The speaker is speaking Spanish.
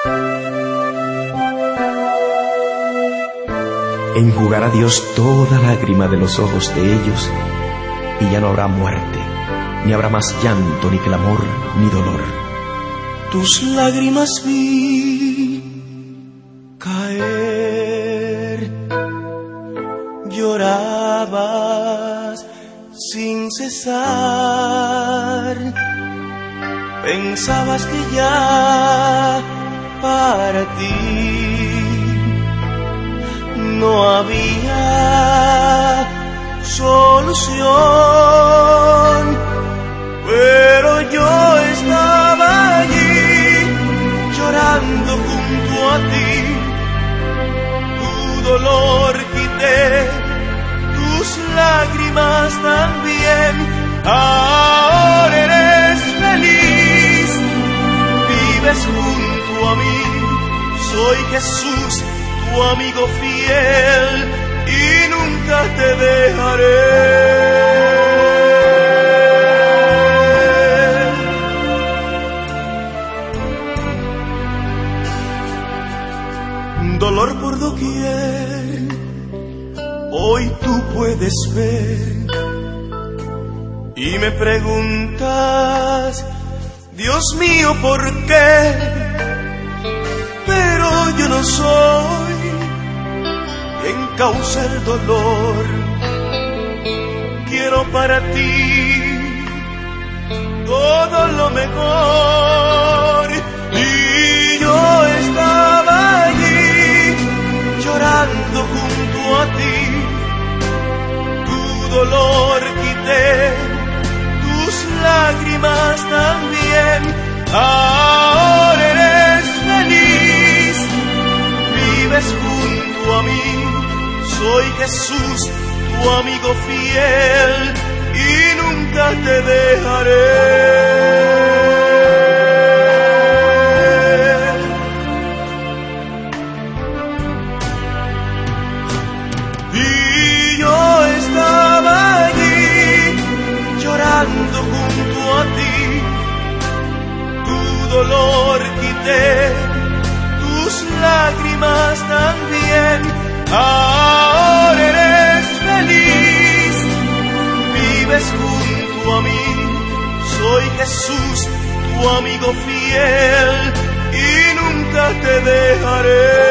Enjugará Dios toda lágrima de los ojos de ellos, y ya no habrá muerte, ni habrá más llanto, ni clamor, ni dolor. Tus lágrimas vi caer, llorabas sin cesar, pensabas que ya para ti no había solución, pero yo estaba allí llorando junto a ti. Tu dolor quité, tus lágrimas también. Ahora eres feliz, vives junto a mí. Soy Jesús, tu amigo fiel, y nunca te dejaré. Dolor por doquier, hoy tú puedes ver, y me preguntas, Dios mío, ¿por qué? Pero yo no soy quien causa el dolor. Quiero para ti todo lo mejor, y yo estaba allí llorando junto a ti. Tu dolor quité, tus lágrimas también. Ahora eres feliz, vives junto a mí. Soy Jesús, tu amigo fiel, y nunca te dejaré. Y yo estaba allí llorando junto a ti. Tu dolor quité, tus lágrimas también. Ahora eres feliz, vives junto a mí. Soy Jesús, tu amigo fiel, y nunca te dejaré.